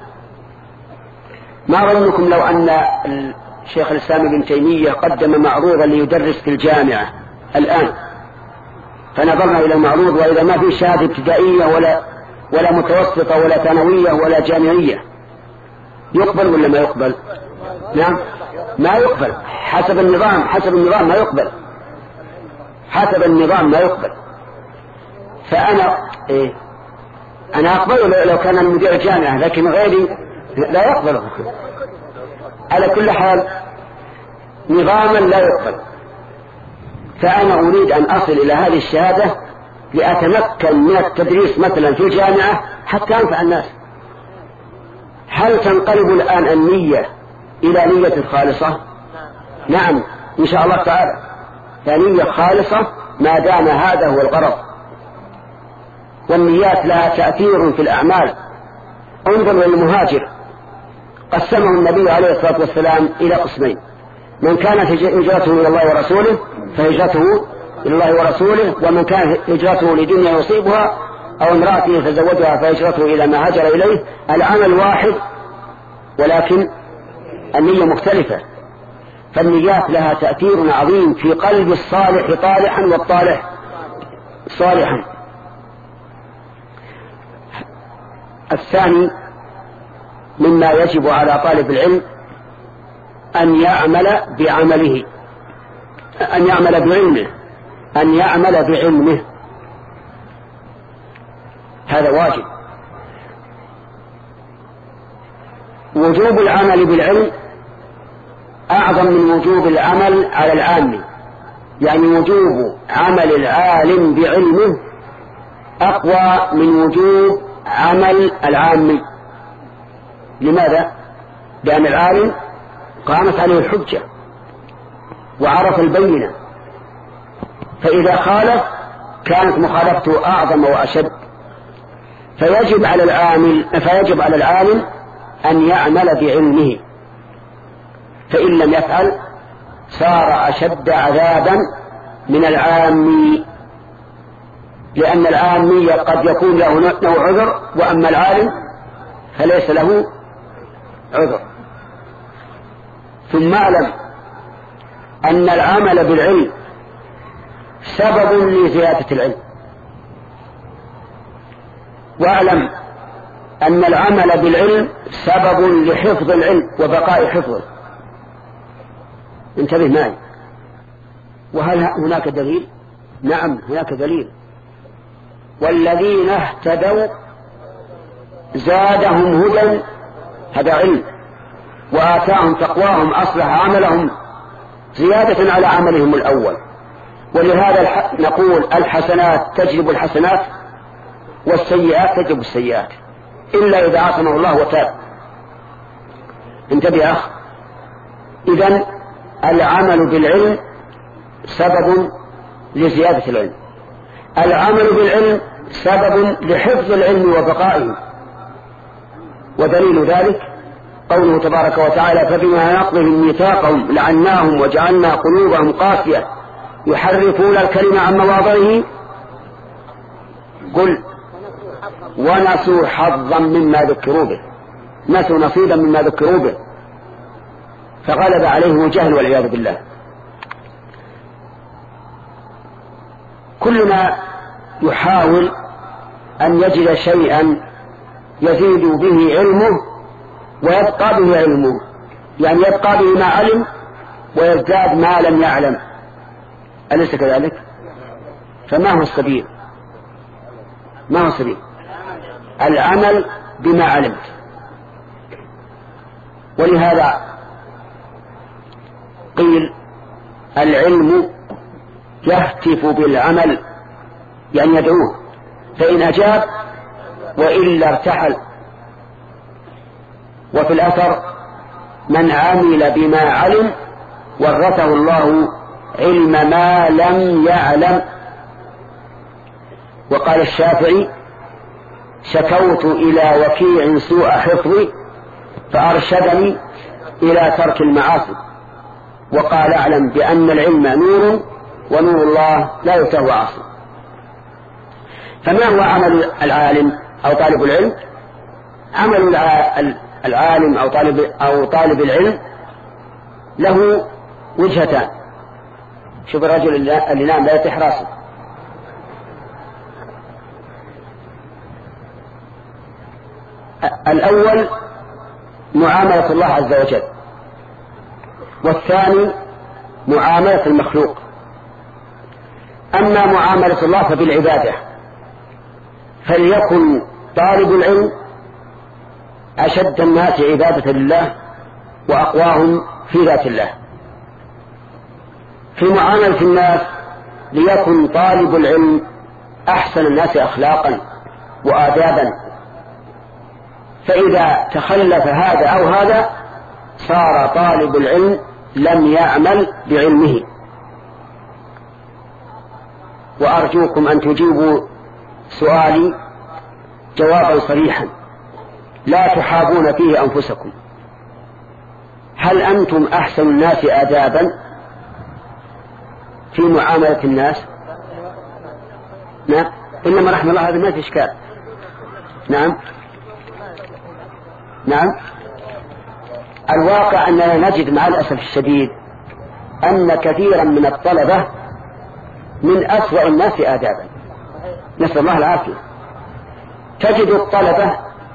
ما ظنكم لو أن الشيخ الإسلام ابن تيمية قدم معروضا ليدرس في الجامعة الآن، فنظرنا إلى المعروض وإذا ما في شهادة ابتدائية ولا ولا متوسطة ولا ثانوية ولا جامعية، يقبل ولا ما يقبل؟ نعم ما يقبل، حسب النظام حسب النظام ما يقبل، حسب النظام ما يقبل. فأنا إيه أنا أقبله لو كان المدير الجامعة، لكن غيري لا يقبله. على كل حال نظاما لا يقبل. فأنا أريد أن أصل إلى هذه الشهادة لأتمكن من التدريس مثلا في الجامعة حتى أنفع الناس. هل تنقلب الآن النية إلى نية خالصة؟ نعم إن شاء الله تعالى، فنية خالصة ما دام هذا هو الغرض. والنيات لها تأثير في الأعمال. انظر للمهاجر، قسمه النبي عليه الصلاة والسلام إلى قسمين: من كانت هجرته إلى الله ورسوله فهجرته إلى الله ورسوله، ومن كان هجرته لدنيا يصيبها أو امرأته فزوجها فهجرته إلى ما هاجر إليه. العمل واحد ولكن النية مختلفة. فالنيات لها تأثير عظيم في قلب الصالح طالحا والطالح صالحا. الثاني مما يجب على طالب العلم أن يعمل بعمله، أن يعمل بعلمه أن يعمل بعلمه هذا واجب. وجوب العمل بالعلم أعظم من وجوب العمل على العام، يعني وجوب عمل العالم بعلمه أقوى من وجوب عمل العام. لماذا؟ لأن العالم قامت عليه الحجة وعرف البينة، فإذا خالف كانت مخالفته أعظم وأشد. فيجب على العامل فيجب على العالم أن يعمل بعلمه، فإن لم يفعل صار أشد عذابا من العامي، لأن العامي قد يكون له له عذر، وأما العالم فليس له عذر. ثم اعلم أن العمل بالعلم سبب لزيادة العلم، واعلم أن العمل بالعلم سبب لحفظ العلم وبقاء حفظه. انتبه معي. وهل هناك دليل؟ نعم هناك دليل: والذين اهتدوا زادهم هدى، هذا علم، وآتاهم تقواهم أصلح عملهم زيادة على عملهم الأول. ولهذا نقول الحسنات تجلب الحسنات والسيئات تجلب السيئات، إلا إذا عصمه الله وتاب. انتبه يا أخ. إذن العمل بالعلم سبب لزيادة العلم، العمل بالعلم سبب لحفظ العلم وبقائه. ودليل ذلك قوله تبارك وتعالى: فبما نقضهم ميثاقهم لعناهم وجعلنا قلوبهم قاسية يحرفون الكلمة عن مواضعه قل ونسوا حظا مما ذكروا به، نسوا نصيبا مما ذكروا به، فغلب عليهم الجهل والعياذ بالله. كلنا يحاول أن يجد شيئا يزيد به علمه ويبقى به علمه، يعني يبقى به ما علم ويزداد ما لم يعلم، أليس كذلك؟ فما هو السبيل؟ ما هو السبيل؟ العمل بما علمت. ولهذا قيل العلم يهتف بالعمل، يعني يدعوه، فإن أجاب وإلا ارتحل. وفي الأثر: من عمل بما علم ورثه الله علم ما لم يعلم. وقال الشافعي: شكوت إلى وكيع سوء حفظي فأرشدني إلى ترك المعاصي. وقال: اعلم بأن العلم نور ونور الله لا يؤتاه عاصي. فما هو عمل العالم أو طالب العلم؟ عمل العالم أو طالب, أو طالب العلم له وجهتان. شوف الرجل اللي نام لا يتح راسه. الأول معاملة الله عز وجل، والثاني معاملة المخلوق. أما معاملة الله فبالعبادة، فليكن طالب العلم أشد الناس عبادة لله وأقواهم في ذات الله. في معاملة الناس ليكن طالب العلم أحسن الناس أخلاقا وآدابا، فإذا تخلف هذا أو هذا صار طالب العلم لم يعمل بعلمه. وأرجوكم أن تجيبوا سؤالي جوابا صريحا لا تحابون فيه أنفسكم: هل أنتم أحسن الناس آدابا في معاملة الناس؟ نعم، إنما رحم الله هذا ما في إشكال. نعم نعم الواقع أننا نجد مع الأسف الشديد أن كثيرا من الطلبة من أسوأ الناس آدابا، نسأل الله العافية. تجد الطلبة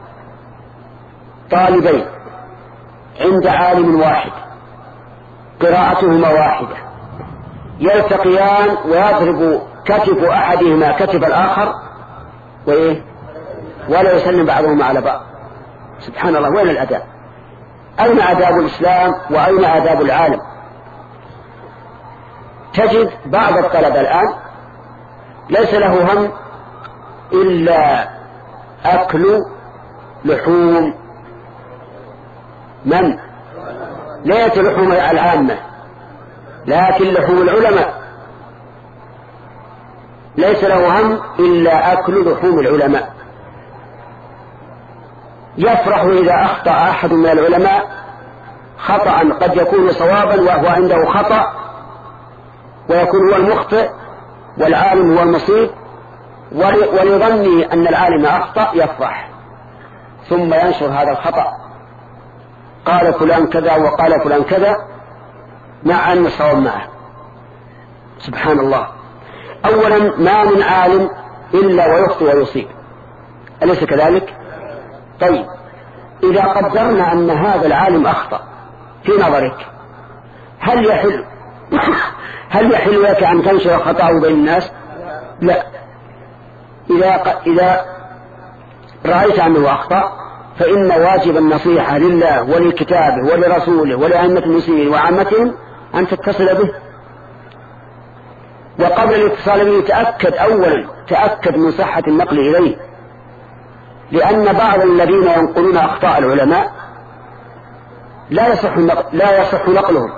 طالبين عند عالم واحد قراءتهما واحدة، يلتقيان ويضرب كتف أحدهما كتف الآخر وإيه ولا يسلم بعضهما على بعض. سبحان الله، وين الأداب؟ أين آداب الإسلام وأين آداب العالم؟ تجد بعض الطلبة الآن ليس له هم إلا أكل لحوم من؟ ليس لحوم العامة لكن لحوم العلماء. ليس له هم إلا أكل لحوم العلماء. يفرح إذا أخطأ أحد من العلماء خطأ قد يكون صوابا وهو عنده خطأ، ويكون هو المخطئ والعالم هو المصيب، ولظنه أن العالم أخطأ يفرح ثم ينشر هذا الخطأ: قال فلان كذا وقال فلان كذا، مع أن الصواب معه. سبحان الله. أولا ما من عالم إلا ويخطئ ويصيب، أليس كذلك؟ طيب، إذا قدرنا أن هذا العالم أخطأ في نظرك، هل يحل هل يحل لك أن تنشر خطأه بين الناس؟ لا. إذا إذا رأيت أنه أخطأ فإن واجب النصيحة لله ولكتابه ولرسوله ولأئمة المسلمين وعامتهم أن تتصل به. وقبل الاتصال به تأكد أولا تأكد من صحة النقل إليه، لأن بعض الذين ينقلون أخطاء العلماء لا يصح لا يصح نقلهم،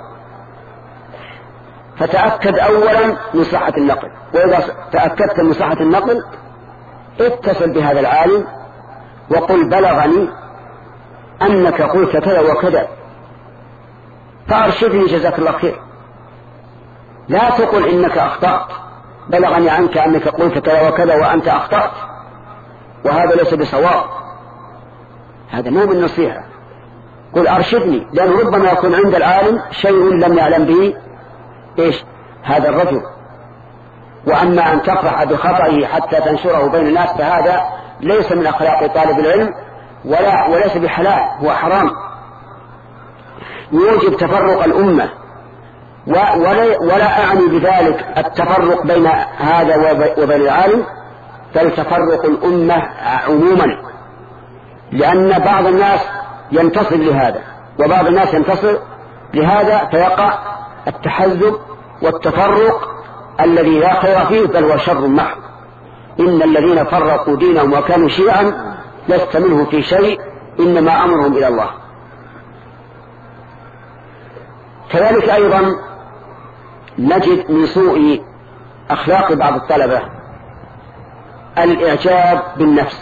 فتأكد أولا من صحة النقل. وإذا تأكدت من صحة النقل اتصل بهذا العالم وقل: بلغني أنك قلت كذا وكذا فأرشدني جزاك الله خير. لا تقل إنك أخطأت، بلغني عنك أنك قلت كذا وكذا وأنت أخطأت وهذا ليس بصواب، هذا مو من نصيحة. قل أرشدني، لأن ربما يكون عند العالم شيء لم يعلم به إيش هذا الرجل. وأما أن تفرح بخطئه حتى تنشره بين الناس فهذا ليس من أخلاق طالب العلم ولا وليس بحلال، هو حرام، يوجب تفرق الأمة. ولا, ولا أعني بذلك التفرق بين هذا وبين العالم، بل تفرق الأمة عموما، لأن بعض الناس ينتصر لهذا وبعض الناس ينتصر لهذا، فيقع التحزب والتفرق الذي لا خير فيه بل هو شر محض. إن الذين فرقوا دينهم وكانوا شيعا لست منه في شيء، إنما أمرهم إلى الله. كذلك أيضا نجد من سوء أخلاق بعض الطلبة الإعجاب بالنفس.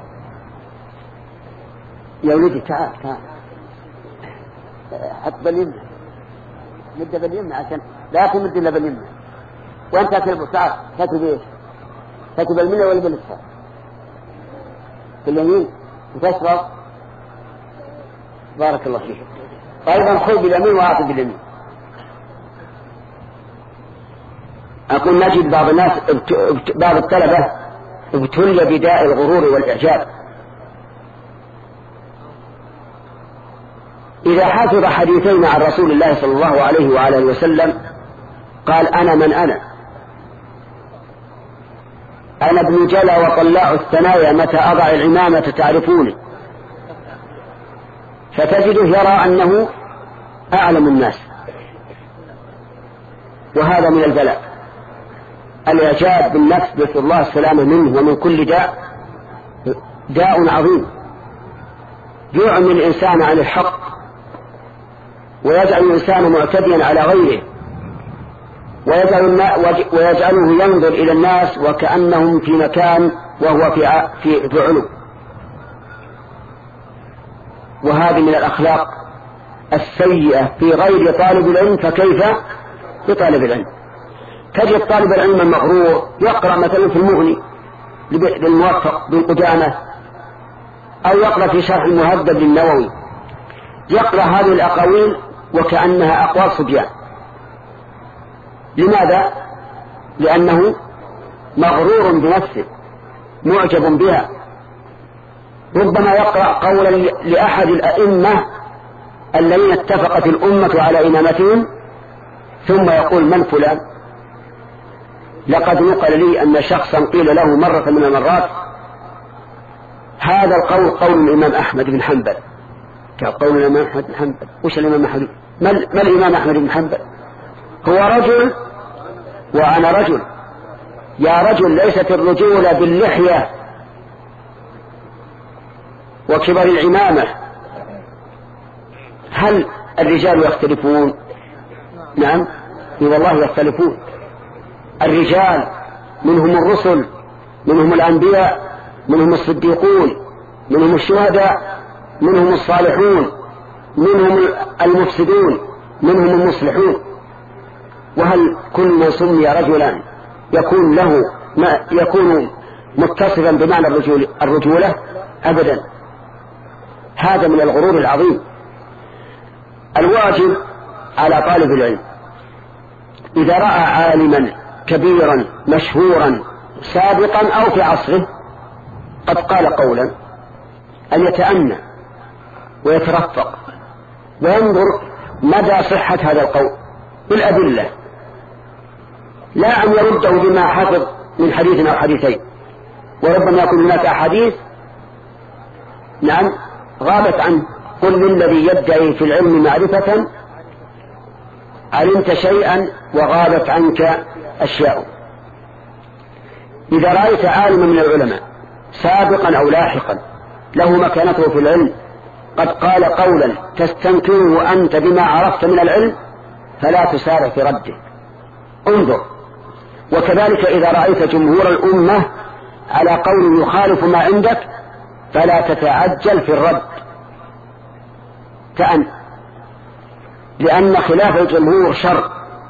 يا ولدي تعال تعال حط باليمنى، مد باليمنى عشان لا تمد إلا باليمنى. وأنت تكتب تعال تكتب إيش؟ تكتب باليمنى ولا باليسار؟ باليمين وتشرب. بارك الله فيك. أيضا خذ باليمين وأعطي باليمين. أقول نجد بعض الناس بعض الطلبة ابتلي بداء الغرور والإعجاب. إذا حافظ حديثين عن رسول الله صلى الله عليه وعلى اله وسلم قال أنا من أنا أنا ابن جلا وطلاع الثنايا متى أضع العمامة تعرفوني، فتجده يرى أنه أعلم الناس، وهذا من البلاء. الإعجاب بالنفس نسأل الله السلامة منه ومن كل داء داء عظيم يعمي الإنسان عن الحق ويجعل الإنسان معتديا على غيره ويجعله ينظر إلى الناس وكأنهم في مكان وهو في في في علو. وهذه من الأخلاق السيئة في غير طالب العلم، فكيف بطالب العلم؟ تجد طالب العلم المغرور يقرأ مثلا في المغني للموفق بن قدامة أو يقرأ في شرح المهذب للنووي، يقرأ هذه الأقاويل وكأنها أقوال صبيان. لماذا؟ لأنه مغرور بنفسه معجب بها. ربما يقرأ قولا لأحد الأئمة الذين اتفقت الأمة على إمامتهم ثم يقول من فلان؟ لقد نقل لي أن شخصا قيل له مرة من المرات هذا القول قول الإمام أحمد بن حنبل. كقول الإمام أحمد بن حنبل. وش الإمام أحمد؟ ما الإمام أحمد بن حنبل؟ هو رجل وأنا رجل. يا رجل ليست الرجولة باللحية وكبر العمامة. هل الرجال يختلفون؟ نعم والله يختلفون. الرجال منهم الرسل، منهم الأنبياء، منهم الصديقون، منهم الشهداء، منهم الصالحون، منهم المفسدون، منهم المصلحون. وهل كل من سمي رجلا يكون له ما يكون متصفا بمعنى الرجولة؟ أبدا. هذا من الغرور العظيم. الواجب على طالب العلم إذا رأى عالما كبيرا مشهورا سابقا أو في عصره قد قال قولا أن يتأنى ويترفق وينظر مدى صحة هذا القول بالأدلة، لا أن يرده بما حفظ من حديث أو حديثين. وربما يكون هناك أحاديث نعم غابت عنه. قل للذي يدعي في العلم معرفة علمت شيئا وغابت عنك أشياء. إذا رأيت عالما من العلماء سابقا أو لاحقا له مكانته في العلم قد قال قولا تستنكره أنت بما عرفت من العلم فلا تسارع في رده، انظر. وكذلك إذا رأيت جمهور الأمة على قول يخالف ما عندك فلا تتعجل في الرد، تأن، لأن خلاف الجمهور شر.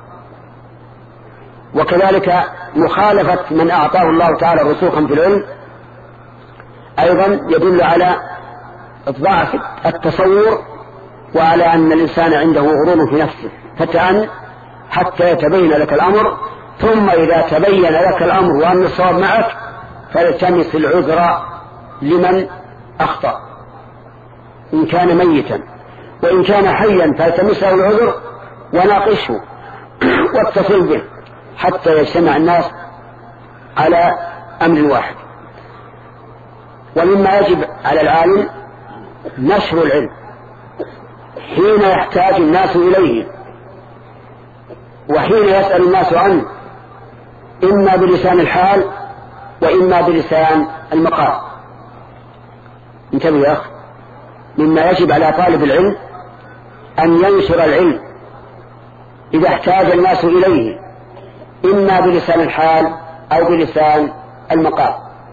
وكذلك مخالفة من أعطاه الله تعالى رسوخا في العلم أيضا يدل على ضعف التصور وعلى أن الإنسان عنده غرور في نفسه. فتأن حتى يتبين لك الأمر، ثم إذا تبين لك الأمر وأن الصواب معك فالتمس العذر لمن أخطأ إن كان ميتا، وإن كان حيا فالتمسه العذر وناقشه واتصل به حتى يجتمع الناس على أمر واحد. ومما يجب على العالم نشر العلم حين يحتاج الناس إليه وحين يسأل الناس عنه، إما بلسان الحال وإما بلسان المقال. انتبه يا أخي، مما يجب على طالب العلم أن ينشر العلم إذا احتاج الناس إليه إما بلسان الحال أو بلسان المقال.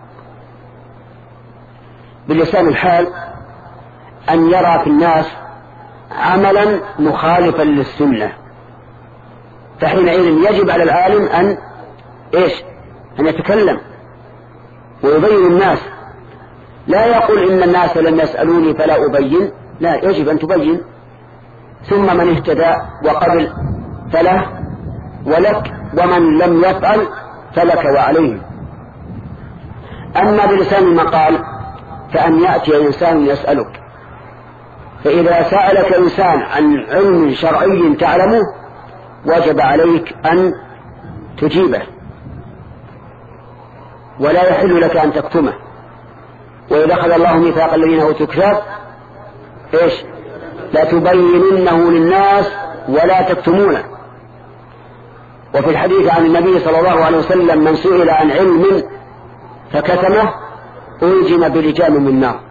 بلسان الحال أن يرى في الناس عملا مخالفا للسنة، فحينئذ يجب على العالم أن إيش أن يتكلم ويبين الناس، لا يقول إن الناس لم يسألوني فلا أبين، لا، يجب أن تبين. ثم من اهتدى وقبل فله ولك، ومن لم يفعل فلك وعليه. أما بلسان المقال فأن يأتي إنسان يسألك، فإذا سألك إنسان عن علم شرعي تعلمه وجب عليك أن تجيبه، ولا يحل لك أن تكتمه. وإذا أخذ الله ميثاق الذين أوتوا الكتاب إيش لا تبيننه للناس ولا تكتمونه. وفي الحديث عن النبي صلى الله عليه وسلم من سئل عن علم فكتمه ألجم بلجام من نار.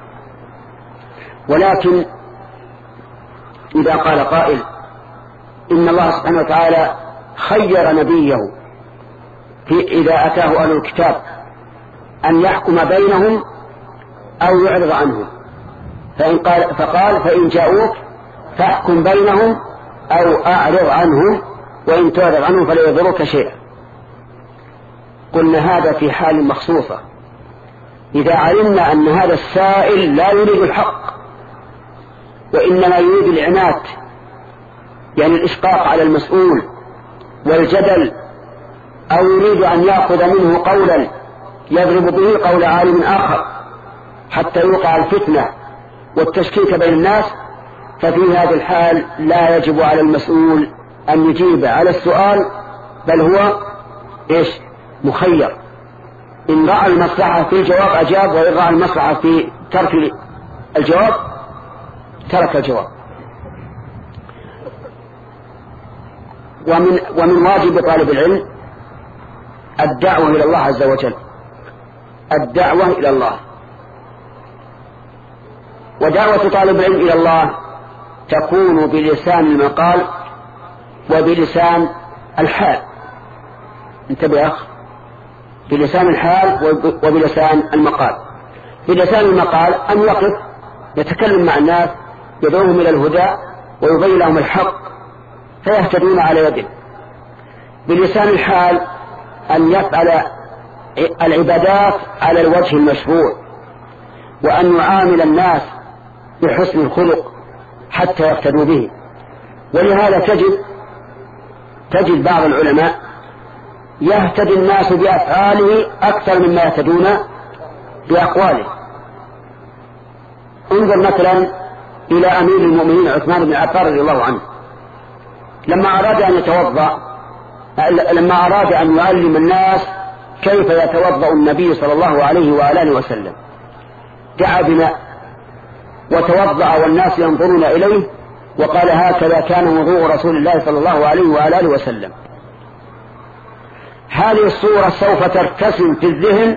ولكن إذا قال قائل إن الله سبحانه وتعالى خير نبيه في إذا أتاه أهل الكتاب أن يحكم بينهم أو يعرض عنهم، فإن قال فقال فإن جاءوك فاحكم بينهم أو أعرض عنهم، وإن تعرض عنهم فلا يضرك شيئا. قلنا هذا في حال مخصوصة، إذا علمنا أن هذا السائل لا يريد الحق وإنما يريد العنات، يعني الإشقاق على المسؤول والجدل، أو يريد أن يأخذ منه قولا يضرب به قول عالم آخر حتى يوقع الفتنة والتشكيك بين الناس، ففي هذا الحال لا يجب على المسؤول أن يجيب على السؤال، بل هو إيش مخير. إن رأى المصلحة في الجواب أجاب، وإن رأى المصلحة في ترك الجواب ترك الجواب. ومن, ومن واجب طالب العلم الدعوة إلى الله عز وجل، الدعوة إلى الله. ودعوة طالب العلم إلى الله تكون بلسان المقال وبلسان الحال. انتبه يا أخ، بلسان الحال وبلسان المقال. بلسان المقال أن يقف يتكلم مع الناس يدعوهم إلى الهدى ويبين لهم الحق فيهتدون على يده. بلسان الحال أن يفعل العبادات على الوجه المشروع، وأن يعامل الناس بحسن الخلق حتى يقتدوا به. ولهذا تجد تجد بعض العلماء يهتدي الناس بأفعاله أكثر مما يهتدون بأقواله. انظر مثلا إلى أمير المؤمنين عثمان بن عفان رضي الله عنه، لما أراد أن يتوضأ لما أراد أن يعلم الناس كيف يتوضأ النبي صلى الله عليه وآله وسلم دعا بماء وتوضأ والناس ينظرون إليه، وقال هكذا كان وضوء رسول الله صلى الله عليه وآله وسلم. هذه الصورة سوف ترتسم في الذهن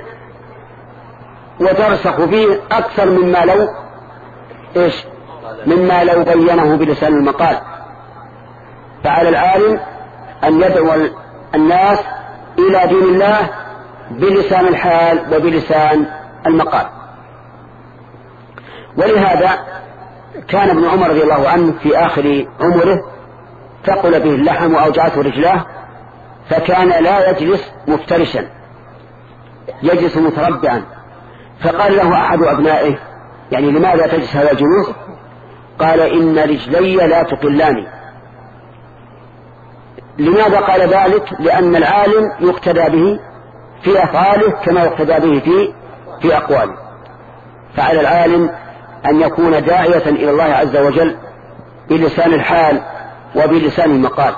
وترسخ فيه أكثر مما لو إيش مما لو بينه بلسان المقال. فعلى العالم أن يدعو الناس إلى دين الله بلسان الحال وبلسان المقال. ولهذا كان ابن عمر رضي الله عنه في آخر عمره ثقل به اللحم وأوجعته رجلاه، فكان لا يجلس مفترشا، يجلس متربعا. فقال له أحد أبنائه يعني لماذا تجلس هذا الجلوس؟ قال إن رجلي لا تقلاني. لماذا قال ذلك؟ لأن العالم يقتدى به في أفعاله كما يقتدى به في في أقواله. فعلى العالم أن يكون داعية إلى الله عز وجل بلسان الحال وبلسان المقال.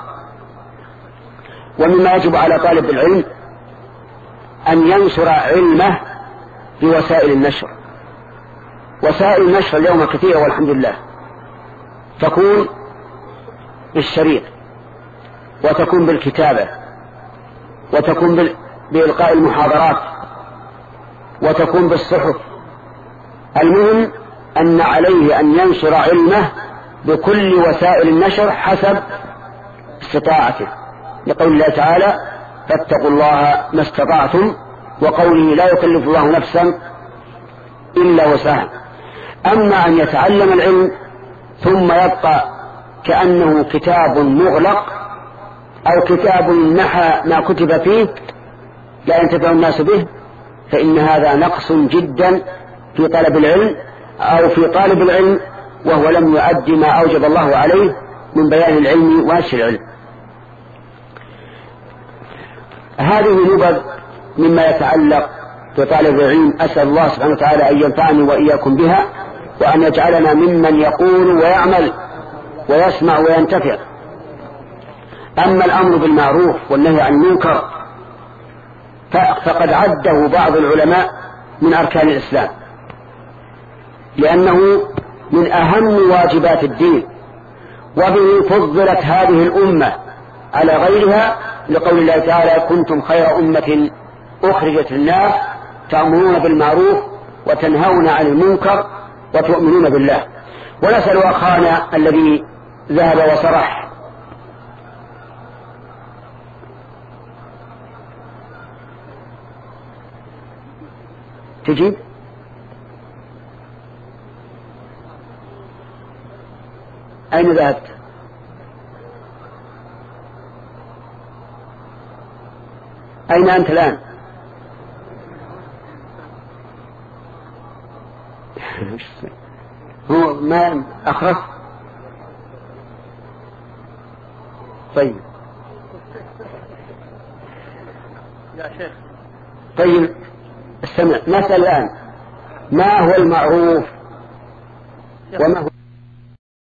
ومما يجب على طالب العلم أن ينشر علمه بوسائل النشر. وسائل النشر اليوم كثيرة والحمد لله، تكون بالشريط، وتكون بالكتابة، وتكون بإلقاء المحاضرات، وتكون بالصحف. المهم أن عليه أن ينشر علمه بكل وسائل النشر حسب استطاعته، لقول الله تعالى فاتقوا الله ما استطعتم، وقوله لا يكلف الله نفسا إلا وسعها. أما أن يتعلم العلم ثم يبقى كأنه كتاب مغلق أو كتاب محى ما كتب فيه لا ينتفع الناس به، فإن هذا نقص جدا في طلب العلم أو في طالب العلم، وهو لم يؤدي ما أوجب الله عليه من بيان العلم ونشر العلم. هذه نبذ مما يتعلق بطالب العلم. أسأل الله سبحانه وتعالى أن ينفعني وإياكم بها، وأن يجعلنا ممن يقول ويعمل ويسمع وينتفع. أما الأمر بالمعروف والنهي عن المنكر فقد عده بعض العلماء من أركان الإسلام، لأنه من أهم واجبات الدين، وبه فضلت هذه الأمة على غيرها، لقول الله تعالى كنتم خير أمة أخرجت للناس تأمرون بالمعروف وتنهون عن المنكر وتؤمنون بالله. ونسأل أخانا الذي ذهب وصرح تجيب أين ذهبت؟ أين أنت الآن؟ هو ما أخرج؟ طيب يا شيخ. طيب استمع، نسأل الآن ما هو المعروف وما هو